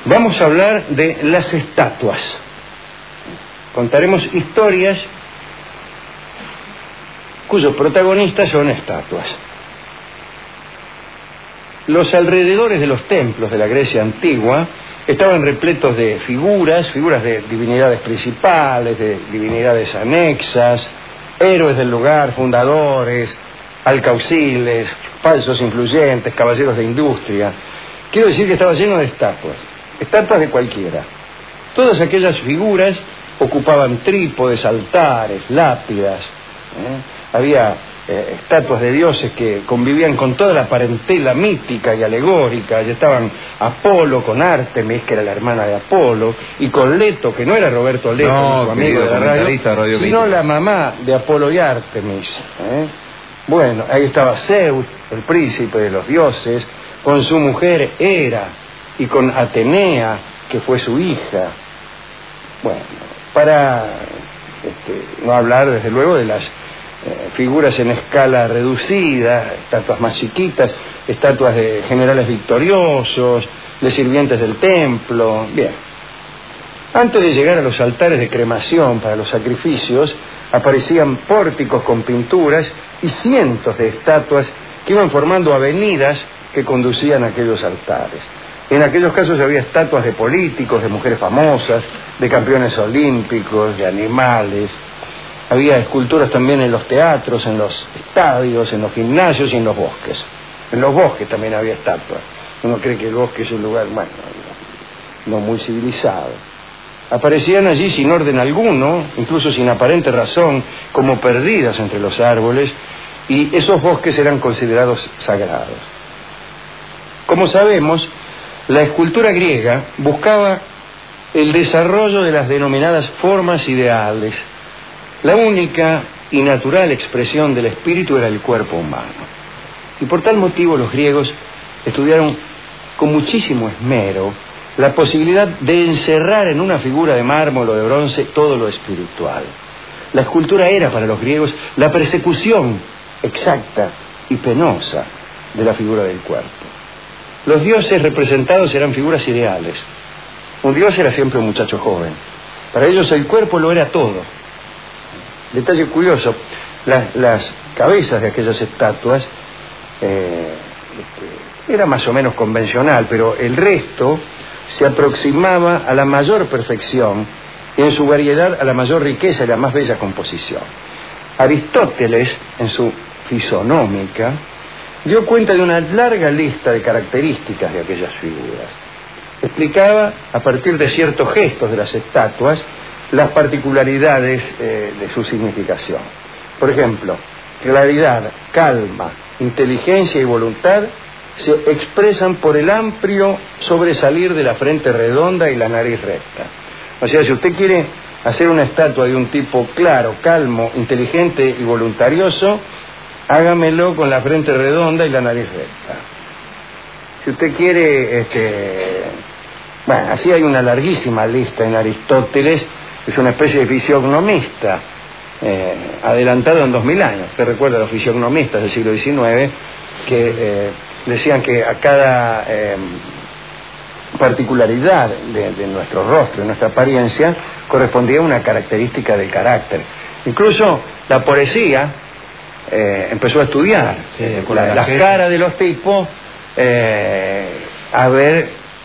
Vamos a hablar de las estatuas. Contaremos historias cuyos protagonistas son estatuas. Los alrededores de los templos de la Grecia antigua estaban repletos de figuras de divinidades principales, de divinidades anexas, héroes del lugar, fundadores, alcauciles, falsos influyentes, caballeros de industria. Quiero decir que estaba lleno de estatuas de cualquiera. Todas aquellas figuras ocupaban trípodes, altares, lápidas. Había estatuas de dioses que convivían con toda la parentela mítica y alegórica. Allí estaban Apolo con Ártemis, que era la hermana de Apolo, y con Leto, que no era Roberto Leto, nuestro amigo de la radio, sino la mamá de Apolo y Ártemis. Bueno, ahí estaba Zeus, el príncipe de los dioses, con su mujer Hera, y con Atenea, que fue su hija. Bueno, para no hablar desde luego de las figuras en escala reducida, estatuas más chiquitas, estatuas de generales victoriosos, de sirvientes del templo. Bien, antes de llegar a los altares de cremación para los sacrificios, aparecían pórticos con pinturas y cientos de estatuas que iban formando avenidas que conducían a aquellos altares. En aquellos casos había estatuas de políticos, de mujeres famosas, de campeones olímpicos, de animales. Había esculturas también en los teatros, en los estadios, en los gimnasios y en los bosques. En los bosques también había estatuas. Uno cree que el bosque es un lugar, bueno, no muy civilizado. Aparecían allí sin orden alguno, incluso sin aparente razón, como perdidas entre los árboles, y esos bosques eran considerados sagrados. Como sabemos, la escultura griega buscaba el desarrollo de las denominadas formas ideales. La única y natural expresión del espíritu era el cuerpo humano. Y por tal motivo los griegos estudiaron con muchísimo esmero la posibilidad de encerrar en una figura de mármol o de bronce todo lo espiritual. La escultura era para los griegos la persecución exacta y penosa de la figura del cuerpo. Los dioses representados eran figuras ideales. Un dios era siempre un muchacho joven. Para ellos el cuerpo lo era todo. Detalle curioso, las cabezas de aquellas estatuas era más o menos convencional, pero el resto se aproximaba a la mayor perfección y en su variedad a la mayor riqueza y la más bella composición. Aristóteles, en su Fisonómica, dio cuenta de una larga lista de características de aquellas figuras. Explicaba, a partir de ciertos gestos de las estatuas, las particularidades de su significación. Por ejemplo, claridad, calma, inteligencia y voluntad se expresan por el amplio sobresalir de la frente redonda y la nariz recta. O sea, si usted quiere hacer una estatua de un tipo claro, calmo, inteligente y voluntarioso, hágamelo con la frente redonda y la nariz recta. Si usted quiere, bueno, así hay una larguísima lista en Aristóteles. Es una especie de fisiognomista, adelantado en 2000 años. Usted recuerda a los fisiognomistas del siglo XIX que decían que a cada particularidad de nuestro rostro, de nuestra apariencia, correspondía una característica del carácter. Incluso la poesía empezó a estudiar las caras de los tipos, a ver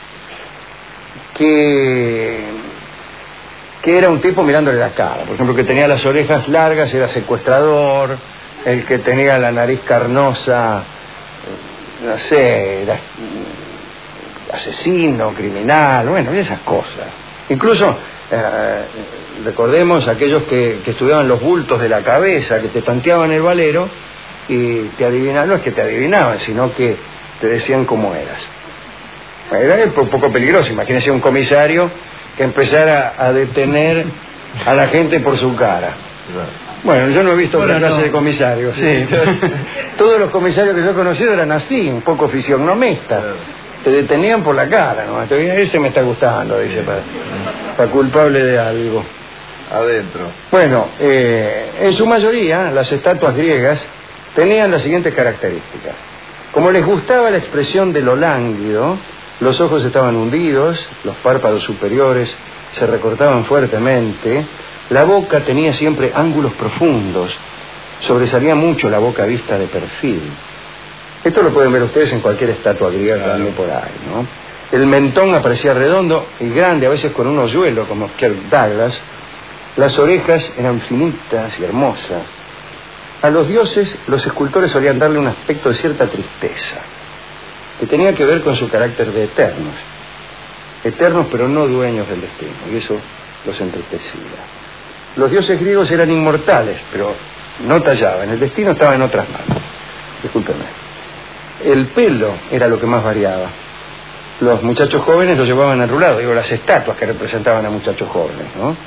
qué era un tipo mirándole la cara. Por ejemplo, el que tenía las orejas largas era secuestrador, el que tenía la nariz carnosa, no sé, era asesino, criminal, bueno, y esas cosas. Incluso, recordemos aquellos que estudiaban los bultos de la cabeza, que te tanteaban el valero y te adivinaban, no es que te adivinaban, sino que te decían cómo eras. Era un poco peligroso. Imagínense un comisario que empezara a detener a la gente por su cara. Bueno, yo no he visto otra clase de comisarios. Sí. Todos los comisarios que yo he conocido eran así, un poco fisionomistas. Te detenían por la cara, ¿no? Ese me está gustando, dice, para culpable de algo. Adentro. Bueno, en su mayoría, las estatuas griegas tenían las siguientes características. Como les gustaba la expresión de lo lánguido, Los ojos estaban hundidos, los párpados superiores se recortaban fuertemente, la boca tenía siempre ángulos profundos, sobresalía mucho la boca vista de perfil. Esto lo pueden ver ustedes en cualquier estatua griega que ande por ahí, ¿no? El mentón aparecía redondo y grande, a veces con un hoyuelo, como Kirk Douglas. Las orejas eran finitas y hermosas. A los dioses, los escultores solían darle un aspecto de cierta tristeza, que tenía que ver con su carácter de eternos. Eternos, pero no dueños del destino, y eso los entristecía. Los dioses griegos eran inmortales, pero no tallaban. El destino estaba en otras manos. Discúlpenme. El pelo era lo que más variaba. Los muchachos jóvenes lo llevaban enrulado, digo, las estatuas que representaban a muchachos jóvenes, ¿no?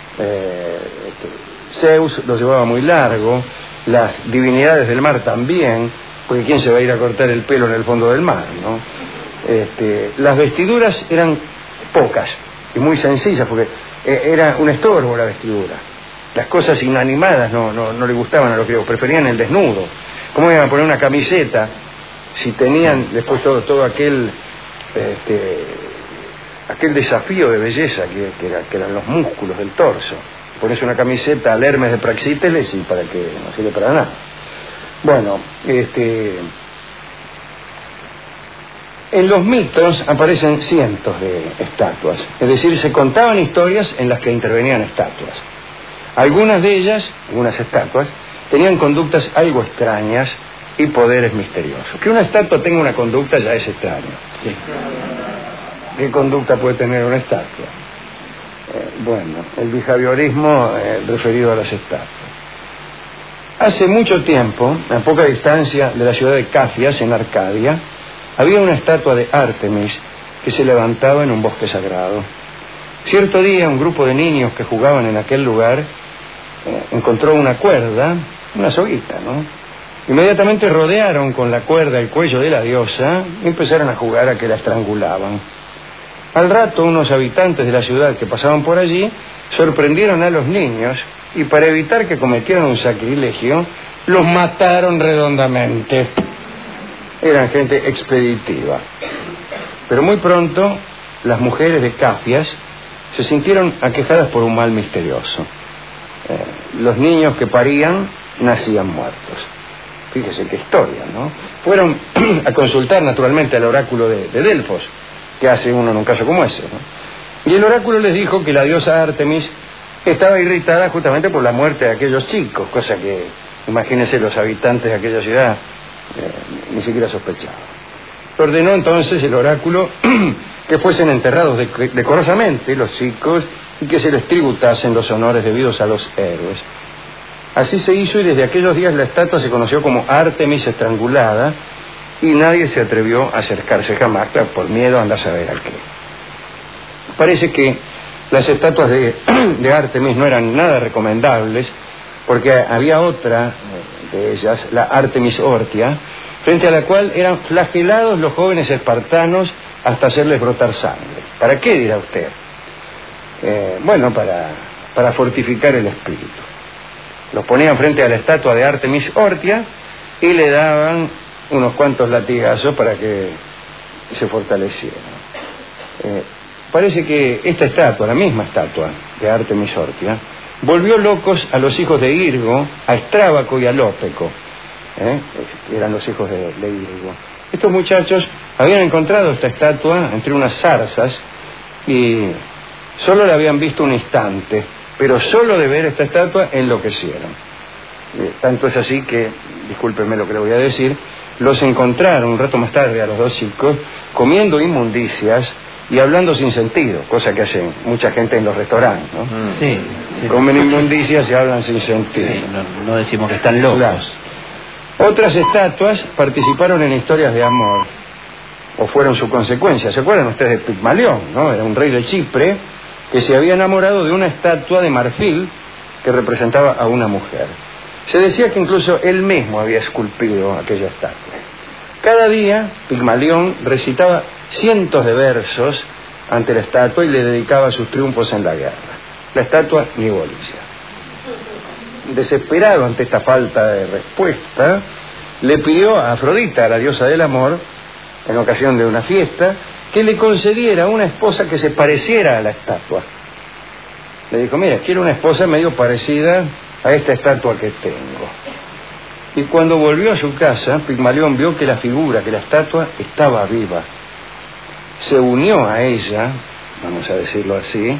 Zeus lo llevaba muy largo, las divinidades del mar también, porque ¿quién se va a ir a cortar el pelo en el fondo del mar, no? Las vestiduras eran pocas y muy sencillas, porque era un estorbo la vestidura. Las cosas inanimadas no le gustaban a los griegos, preferían el desnudo. ¿Cómo iban a poner una camiseta si tenían después todo aquel desafío de belleza que eran los músculos del torso? Pones una camiseta al Hermes de Praxíteles y para que no sirve para nada. Bueno, en los mitos aparecen cientos de estatuas, es decir, se contaban historias en las que intervenían estatuas. Algunas de ellas, algunas estatuas, tenían conductas algo extrañas y poderes misteriosos. Que una estatua tenga una conducta ya es extraño. Sí. ¿Qué conducta puede tener una estatua? Bueno, el behaviorismo referido a las estatuas. Hace mucho tiempo, a poca distancia de la ciudad de Cafias, en Arcadia, había una estatua de Ártemis que se levantaba en un bosque sagrado. Cierto día, un grupo de niños que jugaban en aquel lugar encontró una cuerda, una soguita, ¿no? Inmediatamente rodearon con la cuerda el cuello de la diosa y empezaron a jugar a que la estrangulaban. Al rato, unos habitantes de la ciudad que pasaban por allí sorprendieron a los niños y para evitar que cometieran un sacrilegio, los mataron redondamente. Eran gente expeditiva. Pero muy pronto, las mujeres de Cafias se sintieron aquejadas por un mal misterioso. Los niños que parían nacían muertos. Fíjese qué historia, ¿no? Fueron a consultar naturalmente al oráculo de Delfos, que hace uno en un caso como ese, ¿no? Y el oráculo les dijo que la diosa Ártemis estaba irritada justamente por la muerte de aquellos chicos, cosa que, imagínense, los habitantes de aquella ciudad ni siquiera sospechaban. Ordenó entonces el oráculo que fuesen enterrados decorosamente los chicos y que se les tributasen los honores debidos a los héroes. Así se hizo y desde aquellos días la estatua se conoció como Ártemis estrangulada y nadie se atrevió a acercarse jamás, por miedo a andar a saber al qué. Parece que las estatuas de Ártemis no eran nada recomendables, porque había otra de ellas, la Ártemis Ortia, frente a la cual eran flagelados los jóvenes espartanos hasta hacerles brotar sangre. ¿Para qué, dirá usted? Bueno, para fortificar el espíritu. Los ponían frente a la estatua de Ártemis Ortia y le daban unos cuantos latigazos para que se fortaleciera. Parece que esta estatua, la misma estatua de Ártemis Ortia, volvió locos a los hijos de Irgo, a Estrábaco y a Lópeco. Eran los hijos de Irgo. Estos muchachos habían encontrado esta estatua entre unas zarzas y solo la habían visto un instante, pero solo de ver esta estatua enloquecieron. Tanto es así que, discúlpenme lo que le voy a decir, los encontraron un rato más tarde a los dos chicos comiendo inmundicias y hablando sin sentido, cosa que hace mucha gente en los restaurantes, ¿no? Sí. Comen inmundicias y hablan sin sentido. Sí, no decimos que están locos. Claro. Otras estatuas participaron en historias de amor, o fueron su consecuencia. ¿Se acuerdan ustedes de Pigmalión, no? Era un rey de Chipre que se había enamorado de una estatua de marfil que representaba a una mujer. Se decía que incluso él mismo había esculpido aquella estatua. Cada día, Pigmalión recitaba cientos de versos ante la estatua y le dedicaba sus triunfos en la guerra. La estatua ni bolilla. Desesperado ante esta falta de respuesta, le pidió a Afrodita, la diosa del amor, en ocasión de una fiesta, que le concediera una esposa que se pareciera a la estatua. Le dijo, mira, quiero una esposa medio parecida a esta estatua que tengo. Y cuando volvió a su casa, Pigmalión vio que la figura, que la estatua, estaba viva. Se unió a ella, vamos a decirlo así,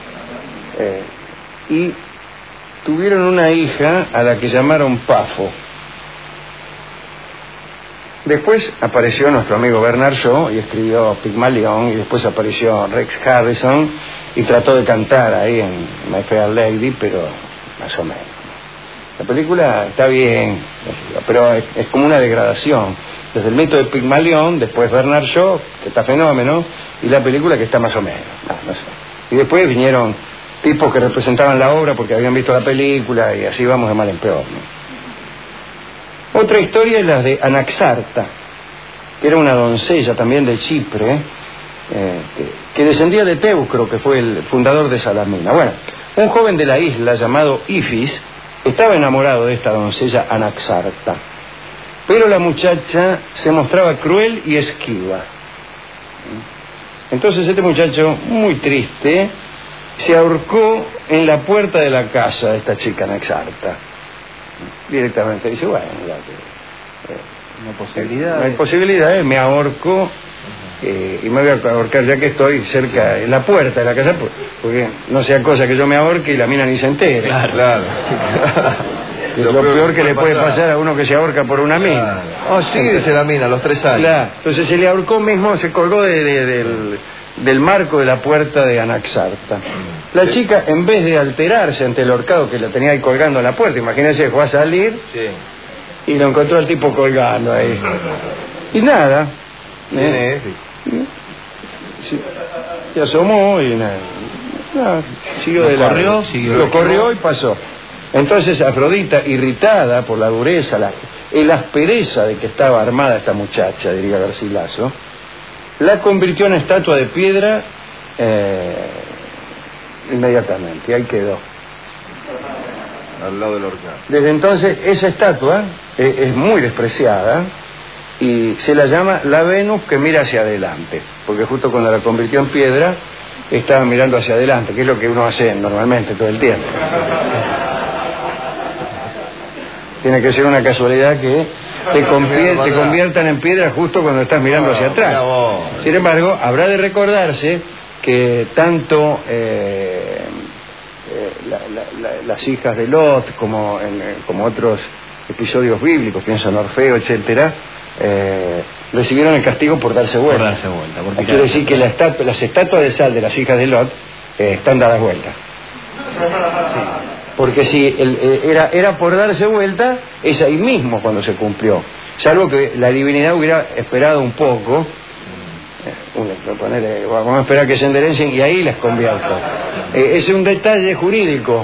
y tuvieron una hija a la que llamaron Pafo. Después apareció nuestro amigo Bernard Shaw y escribió Pigmalión, y después apareció Rex Harrison y trató de cantar ahí en My Fair Lady, pero más o menos. La película está bien, pero es como una degradación. Desde el mito de Pigmalión, después Bernard Shaw, que está fenómeno, y la película que está más o menos, no sé. Y después vinieron tipos que representaban la obra porque habían visto la película, y así vamos de mal en peor, ¿no? Otra historia es la de Anaxarta, que era una doncella también de Chipre, que descendía de Teucro, que fue el fundador de Salamina. Bueno, un joven de la isla llamado Ifis estaba enamorado de esta doncella Anaxarta, pero la muchacha se mostraba cruel y esquiva. Entonces este muchacho, muy triste, se ahorcó en la puerta de la casa de esta chica Anaxarta. Directamente dice, bueno, no hay posibilidad, me ahorco y me voy a ahorcar ya que estoy cerca, en la puerta de la casa, porque no sea cosa que yo me ahorque y la mina ni se entere. Claro. Es lo peor que le puede pasar a uno que se ahorca por una mina. Oh, sí, dice la mina, a los 3 años. Claro. Entonces se le ahorcó mismo, se colgó del marco de la puerta de Anaxarta. La chica, en vez de alterarse ante el ahorcado que la tenía ahí colgando en la puerta, imagínense, fue a salir y lo encontró al tipo colgando ahí. Y nada. Se asomó y nada, siguió de largo. Lo corrió y pasó. Entonces Afrodita, irritada por la dureza, la aspereza de que estaba armada esta muchacha, diría Garcilaso, la convirtió en estatua de piedra inmediatamente, y ahí quedó. Al lado del horcado. Desde entonces esa estatua es muy despreciada y se la llama la Venus que mira hacia adelante, porque justo cuando la convirtió en piedra estaba mirando hacia adelante, que es lo que uno hace normalmente todo el tiempo. Tiene que ser una casualidad que te conviertan en piedra justo cuando estás mirando hacia atrás. Sin embargo, habrá de recordarse que tanto las hijas de Lot como otros episodios bíblicos, pienso en Orfeo, etcétera, recibieron el castigo por darse vuelta. Porque quiere decir que las estatuas de sal de las hijas de Lot están dadas vueltas. Sí. Porque si era por darse vuelta, es ahí mismo cuando se cumplió. Salvo que la divinidad hubiera esperado un poco, vamos a esperar que se enderecen y ahí las convierto. Es un detalle jurídico.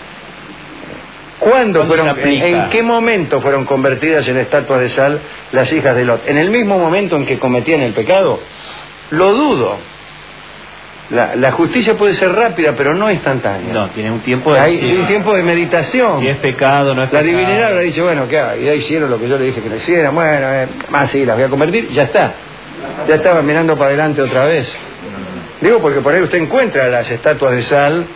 ¿En qué momento fueron convertidas en estatuas de sal las hijas de Lot? ¿En el mismo momento en que cometían el pecado? Lo dudo. La justicia puede ser rápida, pero no instantánea. No, tiene un tiempo de... Hay un tiempo de meditación. Si es pecado, no es la pecado. La divinidad le dice, bueno, ¿qué hay? Ya hicieron lo que yo le dije que no hicieran. Bueno, más sí, las voy a convertir. Ya está. Ya estaba mirando para adelante otra vez. Digo porque por ahí usted encuentra las estatuas de sal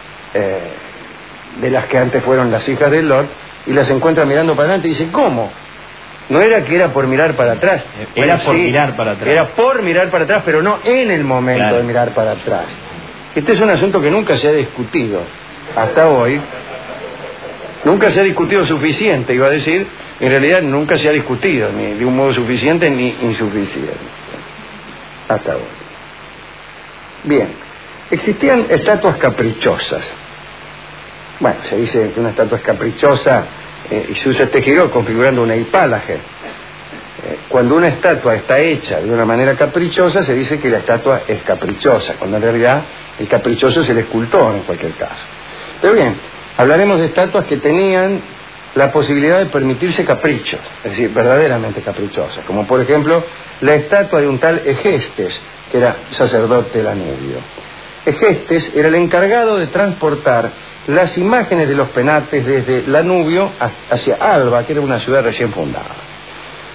de las que antes fueron las hijas de Lot, y las encuentra mirando para adelante y dice, ¿cómo? No era que era por mirar para atrás. Era por mirar para atrás. Era por mirar para atrás, pero no en el momento de mirar para atrás. Este es un asunto que nunca se ha discutido hasta hoy. Nunca se ha discutido suficiente, iba a decir. En realidad nunca se ha discutido, ni de un modo suficiente ni insuficiente. Hasta hoy. Bien. Existían estatuas caprichosas. Bueno, se dice que una estatua es caprichosa y se usa este giro configurando una hipálaje. Cuando una estatua está hecha de una manera caprichosa, se dice que la estatua es caprichosa, cuando en realidad el caprichoso es el escultor en cualquier caso. Pero bien, hablaremos de estatuas que tenían la posibilidad de permitirse caprichos, es decir, verdaderamente caprichosas, como por ejemplo la estatua de un tal Egestes, que era sacerdote danubio. Egestes era el encargado de transportar las imágenes de los penates desde Danubio hacia Alba, que era una ciudad recién fundada.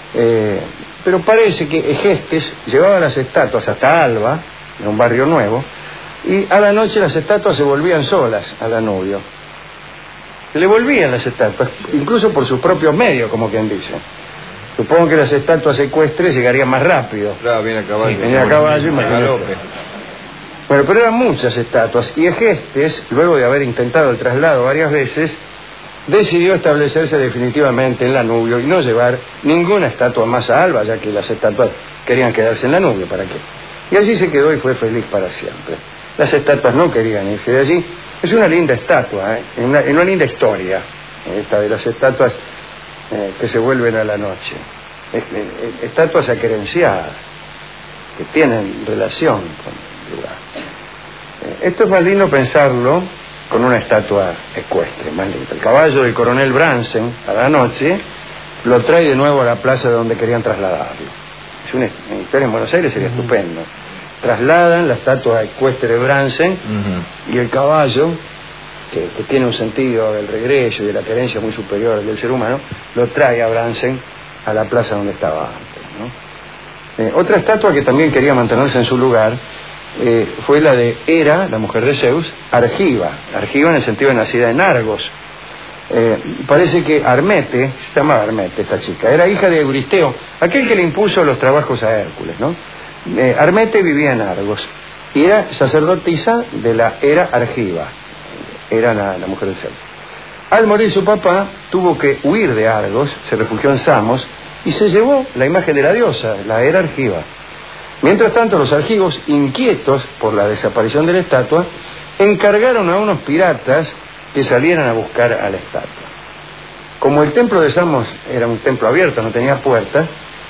Pero parece que Egestes llevaba las estatuas hasta Alba, en un barrio nuevo, y a la noche las estatuas se volvían solas al Danubio. Se le volvían las estatuas, incluso por sus propios medios, como quien dice. Supongo que las estatuas ecuestres llegarían más rápido. Claro, viene a caballo. Sí, venía a caballo, imagínate. Bueno, pero eran muchas estatuas, y Egestes, luego de haber intentado el traslado varias veces, decidió establecerse definitivamente en Danubio y no llevar ninguna estatua más a Alba, ya que las estatuas querían quedarse en Danubio, ¿para qué? Y allí se quedó y fue feliz para siempre. Las estatuas no querían irse de allí. Es una linda estatua, una linda historia, esta de las estatuas que se vuelven a la noche. Estatuas acerenciadas, que tienen relación con el lugar. Esto es más lindo pensarlo con una estatua ecuestre, más linda. El caballo del coronel Brandsen, a la noche, lo trae de nuevo a la plaza de donde querían trasladarlo. Es una historia en Buenos Aires, sería estupendo. Trasladan la estatua ecuestre de Brandsen y el caballo, que tiene un sentido del regreso y de la querencia muy superior al del ser humano, lo trae a Brandsen a la plaza donde estaba antes, ¿no? Otra estatua que también quería mantenerse en su lugar fue la de Hera, la mujer de Zeus, Argiva en el sentido de nacida en Argos. Parece que Armete, se llamaba Armete esta chica, era hija de Euristeo, aquel que le impuso los trabajos a Hércules, ¿no? Armete vivía en Argos y era sacerdotisa de la Hera Argiva, era la mujer de Zeus. Al morir su papá, tuvo que huir de Argos, se refugió en Samos y se llevó la imagen de la diosa, la Hera Argiva. Mientras tanto, los argivos, inquietos por la desaparición de la estatua, encargaron a unos piratas que salieran a buscar a la estatua. Como el templo de Samos era un templo abierto, no tenía puertas,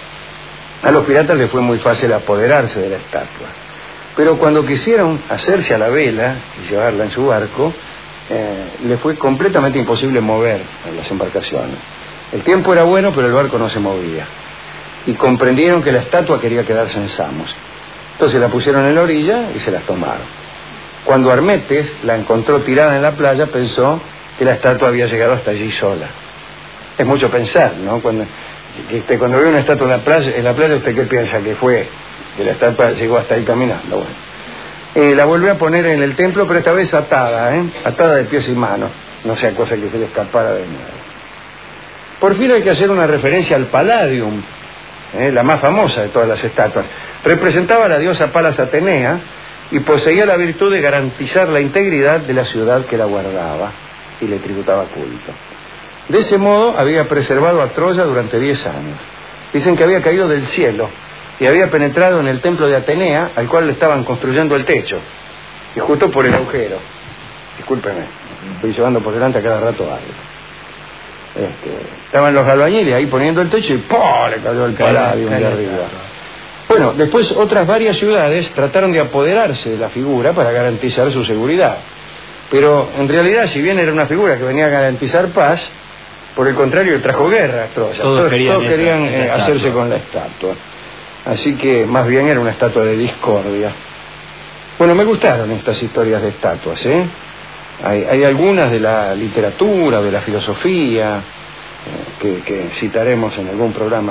a los piratas les fue muy fácil apoderarse de la estatua. Pero cuando quisieron hacerse a la vela y llevarla en su barco, les fue completamente imposible mover las embarcaciones. El tiempo era bueno, pero el barco no se movía. Y comprendieron que la estatua quería quedarse en Samos. Entonces la pusieron en la orilla y se las tomaron. Cuando Armetes la encontró tirada en la playa, pensó que la estatua había llegado hasta allí sola. Es mucho pensar, ¿no? Cuando ve una estatua en la playa, ¿usted qué piensa que fue? Que la estatua llegó hasta ahí caminando. Bueno, la volvió a poner en el templo, pero esta vez atada, atada de pies y manos, no sea cosa que se le escapara de nuevo. Por fin hay que hacer una referencia al Palladium, la más famosa de todas las estatuas. Representaba a la diosa Palas Atenea y poseía la virtud de garantizar la integridad de la ciudad que la guardaba y le tributaba culto. De ese modo había preservado a Troya durante 10 años. Dicen que había caído del cielo y había penetrado en el templo de Atenea, al cual le estaban construyendo el techo, y justo por el agujero. Discúlpeme, estoy llevando por delante a cada rato algo. Estaban los albañiles ahí poniendo el techo y ¡pum!, le cayó el Palladium de arriba. Bueno, después otras varias ciudades trataron de apoderarse de la figura para garantizar su seguridad. Pero en realidad, si bien era una figura que venía a garantizar paz, por el contrario trajo guerra a Troya. Todos querían hacerse con la estatua. Así que más bien era una estatua de discordia. Bueno, me gustaron estas historias de estatuas, Hay algunas de la literatura, de la filosofía, que citaremos en algún programa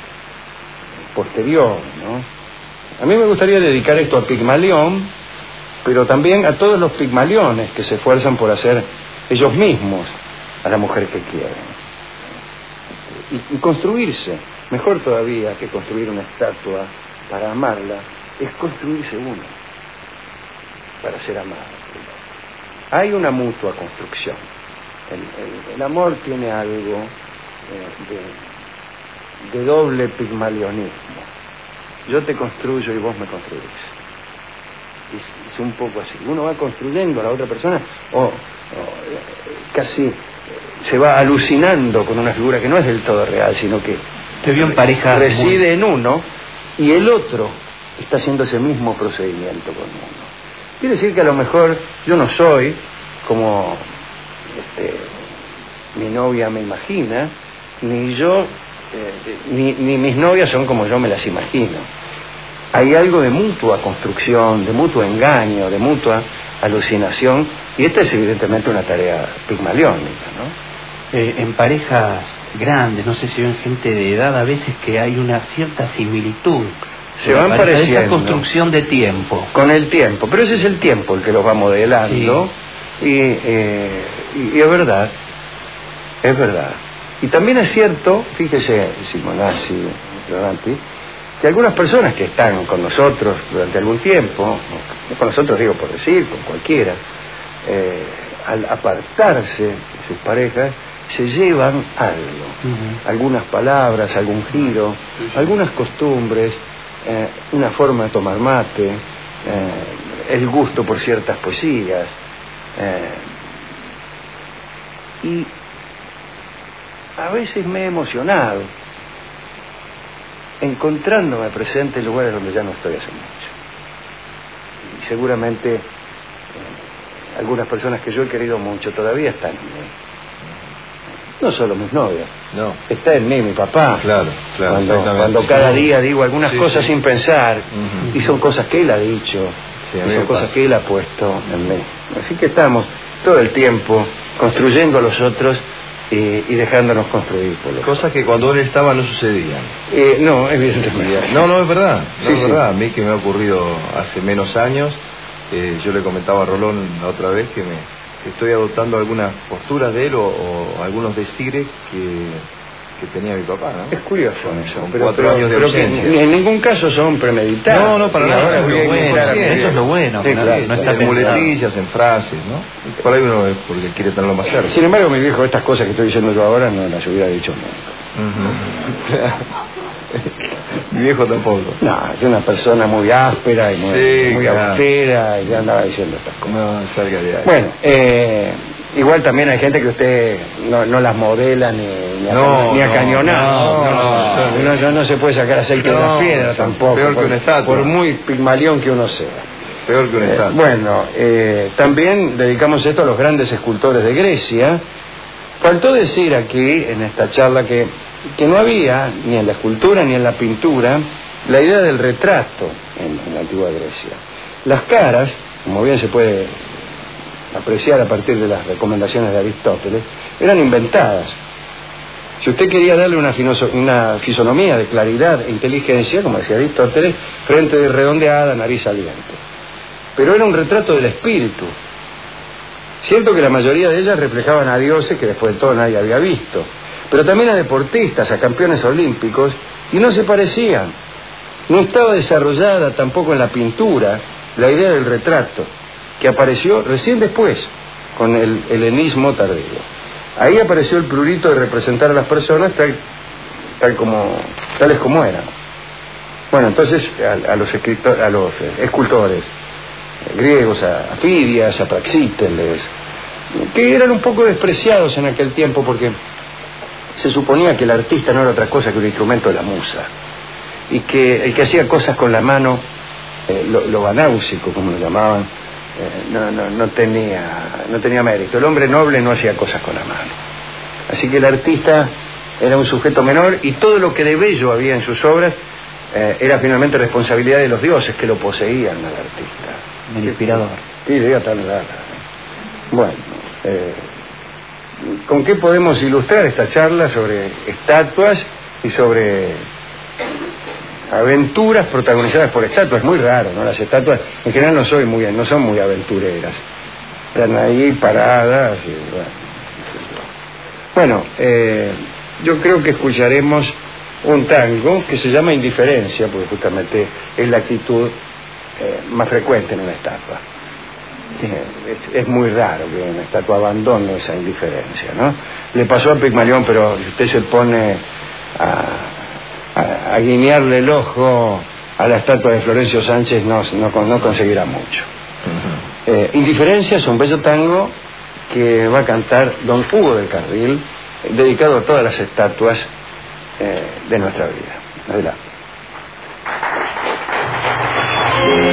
posterior, ¿no? A mí me gustaría dedicar esto a Pigmalión, pero también a todos los pigmaliones que se esfuerzan por hacer ellos mismos a la mujer que quieren. Y construirse, mejor todavía que construir una estatua para amarla, es construirse uno para ser amado. Hay una mutua construcción. El amor tiene algo de doble pigmalionismo. Yo te construyo y vos me construís. Es un poco así. Uno va construyendo a la otra persona o casi se va alucinando con una figura que no es del todo real, sino que te vio en pareja reside en uno y el otro está haciendo ese mismo procedimiento con uno. Quiere decir que a lo mejor yo no soy como mi novia me imagina, ni yo ni mis novias son como yo me las imagino. Hay algo de mutua construcción, de mutuo engaño, de mutua alucinación, y esta es evidentemente una tarea pigmaliónica, ¿no? En parejas grandes, no sé si ven gente de edad, a veces que hay una cierta similitud. Se van pareciendo. Esa construcción de tiempo. Con el tiempo, pero ese es el tiempo el que los va modelando. Sí. Y es verdad, es verdad. Y también es cierto, fíjese, Simonazzi, que algunas personas que están con nosotros durante algún tiempo, no con nosotros digo por decir, con cualquiera, al apartarse de sus parejas, se llevan algo, algunas palabras, algún giro, algunas costumbres, una forma de tomar mate, el gusto por ciertas poesías, y a veces me he emocionado encontrándome presente en lugares donde ya no estoy hace mucho. Y seguramente algunas personas que yo he querido mucho todavía están en mí. No solo mis novias, no. Está en mí mi papá. Claro, cuando cada día digo algunas cosas sin pensar, y son cosas que él ha dicho, y son cosas que él ha puesto en mí. Así que estamos todo el tiempo construyendo a los otros y dejándonos construir por los cosas que cuando él estaba no sucedían. No, evidentemente. No, es verdad. Sí, es verdad. A mí que me ha ocurrido hace menos años, yo le comentaba a Rolón la otra vez que estoy adoptando algunas posturas de él o algunos decires que tenía mi papá, ¿no? Es curioso eso. Con 4 años de ausencia. En ningún caso son premeditados. No, para nada. Eso es lo bueno. Sí, claro, no está en muletillas, en frases, ¿no? Por ahí uno es porque quiere tenerlo más cerca. Sin embargo, mi viejo, estas cosas que estoy diciendo yo ahora no las hubiera dicho nunca. Mi viejo tampoco. No, es una persona muy áspera y muy austera, y ya andaba diciendo estas cosas. No, salga de ahí. Bueno, igual también hay gente que usted no las modela ni a cañonazo. No se puede sacar aceite de las piedras tampoco. Peor que una estatua. Por muy pigmalión que uno sea. Peor que una estatua. Bueno, también dedicamos esto a los grandes escultores de Grecia. Faltó decir aquí, en esta charla, que no había, ni en la escultura ni en la pintura, la idea del retrato en la antigua Grecia. Las caras, como bien se puede apreciar a partir de las recomendaciones de Aristóteles, eran inventadas. Si usted quería darle una fisonomía de claridad e inteligencia, como decía Aristóteles, frente redondeada, nariz saliente. Pero era un retrato del espíritu. Cierto que la mayoría de ellas reflejaban a dioses que después de todo nadie había visto, pero también a deportistas, a campeones olímpicos, y no se parecían. No estaba desarrollada tampoco en la pintura la idea del retrato, que apareció recién después, con el helenismo tardío. Ahí apareció el prurito de representar a las personas tales como eran. Bueno, entonces a los escultores griegos, a Fidias, a Praxíteles, que eran un poco despreciados en aquel tiempo porque se suponía que el artista no era otra cosa que un instrumento de la musa, y que el que hacía cosas con la mano, lo banáusico como lo llamaban, no tenía mérito. El hombre noble no hacía cosas con la mano. Así que el artista era un sujeto menor, y todo lo que de bello había en sus obras era finalmente responsabilidad de los dioses que lo poseían al artista. El inspirador. Qué idea tan rara. Bueno, ¿con qué podemos ilustrar esta charla sobre estatuas y sobre aventuras protagonizadas por estatuas? Es muy raro, ¿no? Las estatuas en general no son muy aventureras. Están ahí paradas. Bueno, yo creo que escucharemos un tango que se llama Indiferencia, porque justamente es la actitud más frecuente en una estatua. Es muy raro que una estatua abandone esa indiferencia, ¿no? Le pasó a Pigmalión, pero si usted se pone a guiñarle el ojo a la estatua de Florencio Sánchez, no conseguirá mucho. Indiferencia es un bello tango que va a cantar don Hugo del Carril, dedicado a todas las estatuas de nuestra vida. Adelante.